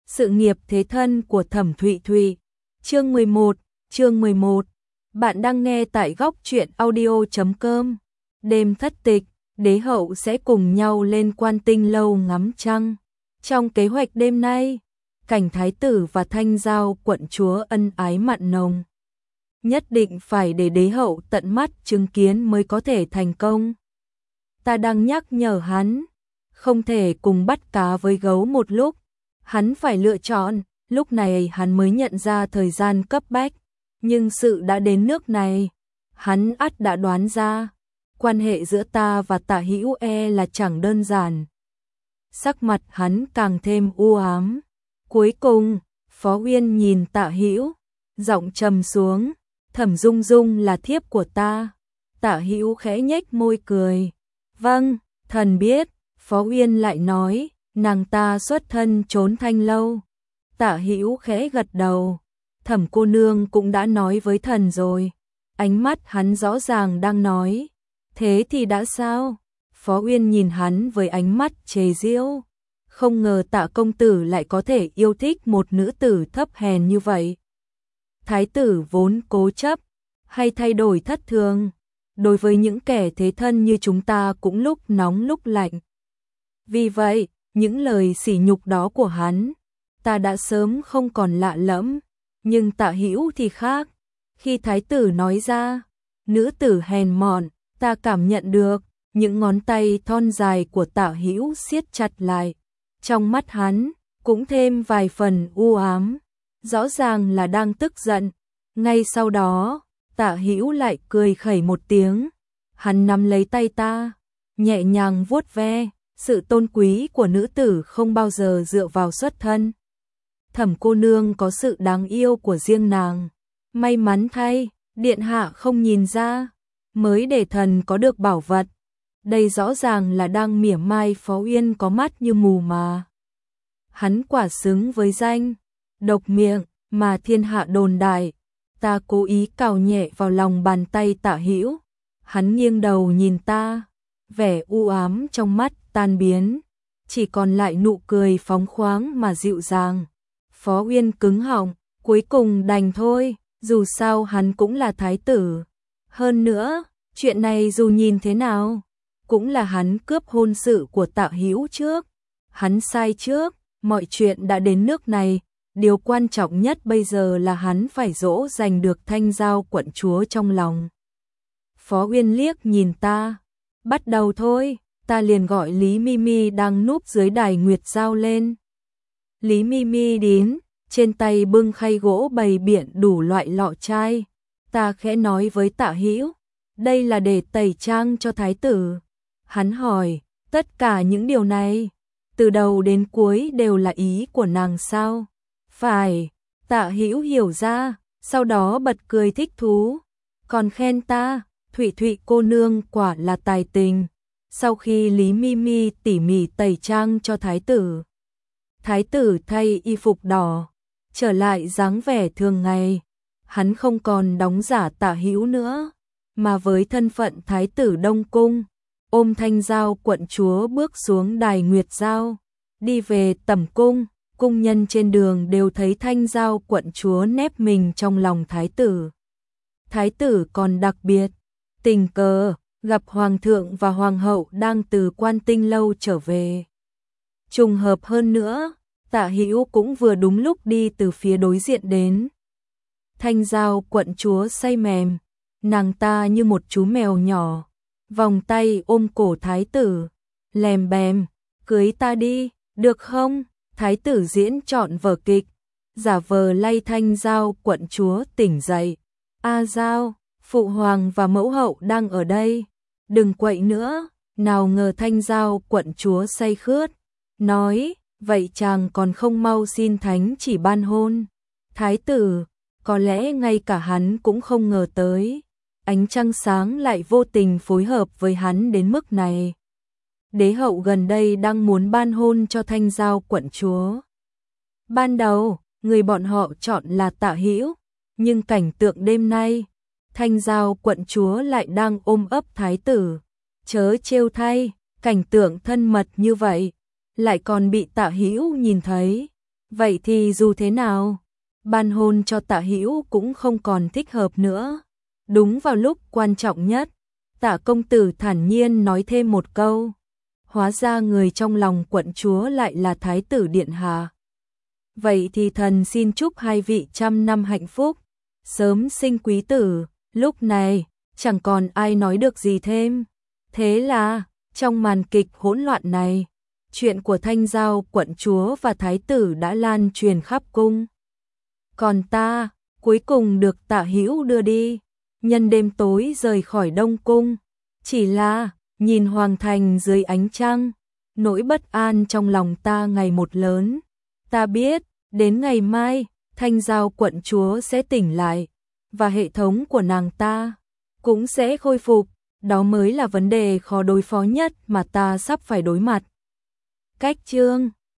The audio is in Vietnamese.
Sự nghiệp thế thân của Thẩm Thụy Thụy. Chương 11. Bạn đang nghe tại góc truyện audio.com. Đêm thất tịch, đế hậu sẽ cùng nhau lên Quan Tinh lâu ngắm trăng. Trong kế hoạch đêm nay, cảnh thái tử và Thanh Giao quận chúa ân ái mặn nồng. Nhất định phải để đế hậu tận mắt chứng kiến mới có thể thành công. Ta đang nhắc nhở hắn, không thể cùng bắt cá với gấu một lúc. Hắn phải lựa chọn, lúc này hắn mới nhận ra thời gian cấp bách. Nhưng sự đã đến nước này, hắn ắt đã đoán ra, quan hệ giữa ta và Tạ Hữu là chẳng đơn giản. Sắc mặt hắn càng thêm u ám. Cuối cùng, Phó Uyên nhìn Tạ Hữu, giọng trầm xuống, Thẩm Dung Dung là thiếp của ta. Tạ Hữu khẽ nhếch môi cười. Vâng, thần biết. Phó Uyên lại nói, nàng ta xuất thân trốn Thanh lâu. Tạ Hữu khẽ gật đầu. Thẩm cô nương cũng đã nói với thần rồi. Ánh mắt hắn rõ ràng đang nói. Thế thì đã sao? Phó Uyên nhìn hắn với ánh mắt chế giễu. Không ngờ Tạ công tử lại có thể yêu thích một nữ tử thấp hèn như vậy. Thái tử vốn cố chấp, hay thay đổi thất thường. Đối với những kẻ thế thân như chúng ta cũng lúc nóng lúc lạnh. Vì vậy, những lời sỉ nhục đó của hắn, ta đã sớm không còn lạ lẫm. Nhưng Tạ Hữu thì khác. Khi thái tử nói ra, nữ tử hèn mọn, ta cảm nhận được, những ngón tay thon dài của Tạ Hữu siết chặt lại. Trong mắt hắn, cũng thêm vài phần u ám, rõ ràng là đang tức giận. Ngay sau đó, Tạ Hữu lại cười khẩy một tiếng. Hắn nắm lấy tay ta, nhẹ nhàng vuốt ve. Sự tôn quý của nữ tử không bao giờ dựa vào xuất thân. Thẩm cô nương có sự đáng yêu của riêng nàng. May mắn thay, điện hạ không nhìn ra, mới để thần có được bảo vật. Đây rõ ràng là đang mỉa mai Phó Uyên có mắt như mù mà. Hắn quả xứng với danh độc miệng mà thiên hạ đồn đại. Ta cố ý cào nhẹ vào lòng bàn tay Tạ Hữu. Hắn nghiêng đầu nhìn ta, vẻ u ám trong mắt tan biến, chỉ còn lại nụ cười phóng khoáng mà dịu dàng. Phó Uyên cứng họng, cuối cùng đành thôi, dù sao hắn cũng là thái tử. Hơn nữa, chuyện này dù nhìn thế nào, cũng là hắn cướp hôn sự của Tạ Hữu trước. Hắn sai trước, mọi chuyện đã đến nước này, điều quan trọng nhất bây giờ là hắn phải dỗ dành được Thanh Giao quận chúa trong lòng. Phó Uyên liếc nhìn ta, bắt đầu thôi. Ta liền gọi Lý Mimi đang núp dưới đài nguyệt giao lên. Lý Mimi đến, trên tay bưng khay gỗ bày biện đủ loại lọ chai. Ta khẽ nói với Tạ Hữu, đây là để tẩy trang cho thái tử. Hắn hỏi, tất cả những điều này, từ đầu đến cuối đều là ý của nàng sao? Phải, Tạ Hữu hiểu ra, sau đó bật cười thích thú. Còn khen ta, Thụy Thụy cô nương quả là tài tình. Sau khi Lý Mimi tỉ mỉ tẩy trang cho thái tử thay y phục đỏ, trở lại dáng vẻ thường ngày. Hắn không còn đóng giả Tạ Hữu nữa, mà với thân phận thái tử Đông Cung, ôm Thanh Giao quận chúa bước xuống đài nguyệt giao, đi về tẩm cung. Cung nhân trên đường đều thấy Thanh Giao quận chúa nép mình trong lòng thái tử. Thái tử còn đặc biệt, tình cờ gặp hoàng thượng và hoàng hậu đang từ Quan Tinh lâu trở về. Trùng hợp hơn nữa, Tạ Hữu cũng vừa đúng lúc đi từ phía đối diện đến. Thanh Giao quận chúa say mềm, nàng ta như một chú mèo nhỏ, vòng tay ôm cổ thái tử, lèm bèm, cưới ta đi, được không? Thái tử diễn trọn vở kịch, giả vờ lay Thanh Giao quận chúa tỉnh dậy. A Giao, phụ hoàng và mẫu hậu đang ở đây, đừng quậy nữa. Nào ngờ Thanh Giao quận chúa say khướt, nói, vậy chàng còn không mau xin thánh chỉ ban hôn. Thái tử, có lẽ ngay cả hắn cũng không ngờ tới, ánh trăng sáng lại vô tình phối hợp với hắn đến mức này. Đế hậu gần đây đang muốn ban hôn cho Thanh Giao quận chúa. Ban đầu, người bọn họ chọn là Tạ Hữu, nhưng cảnh tượng đêm nay, Thanh Giao quận chúa lại đang ôm ấp thái tử. Chớ trêu thay, cảnh tượng thân mật như vậy, lại còn bị Tạ Hữu nhìn thấy. Vậy thì dù thế nào, ban hôn cho Tạ Hữu cũng không còn thích hợp nữa. Đúng vào lúc quan trọng nhất, Tạ công tử thản nhiên nói thêm một câu. Hóa ra người trong lòng quận chúa lại là thái tử điện hạ. Vậy thì thần xin chúc hai vị trăm năm hạnh phúc, sớm sinh quý tử. Lúc này, chẳng còn ai nói được gì thêm. Thế là, trong màn kịch hỗn loạn này, chuyện của Thanh Giao quận chúa và thái tử đã lan truyền khắp cung. Còn ta, cuối cùng được Tạ Hữu đưa đi, nhân đêm tối rời khỏi Đông Cung. Chỉ là, nhìn hoàng thành dưới ánh trăng, nỗi bất an trong lòng ta ngày một lớn. Ta biết, đến ngày mai, Thanh Giao quận chúa sẽ tỉnh lại, và hệ thống của nàng ta cũng sẽ khôi phục. Đó mới là vấn đề khó đối phó nhất mà ta sắp phải đối mặt. Cách chương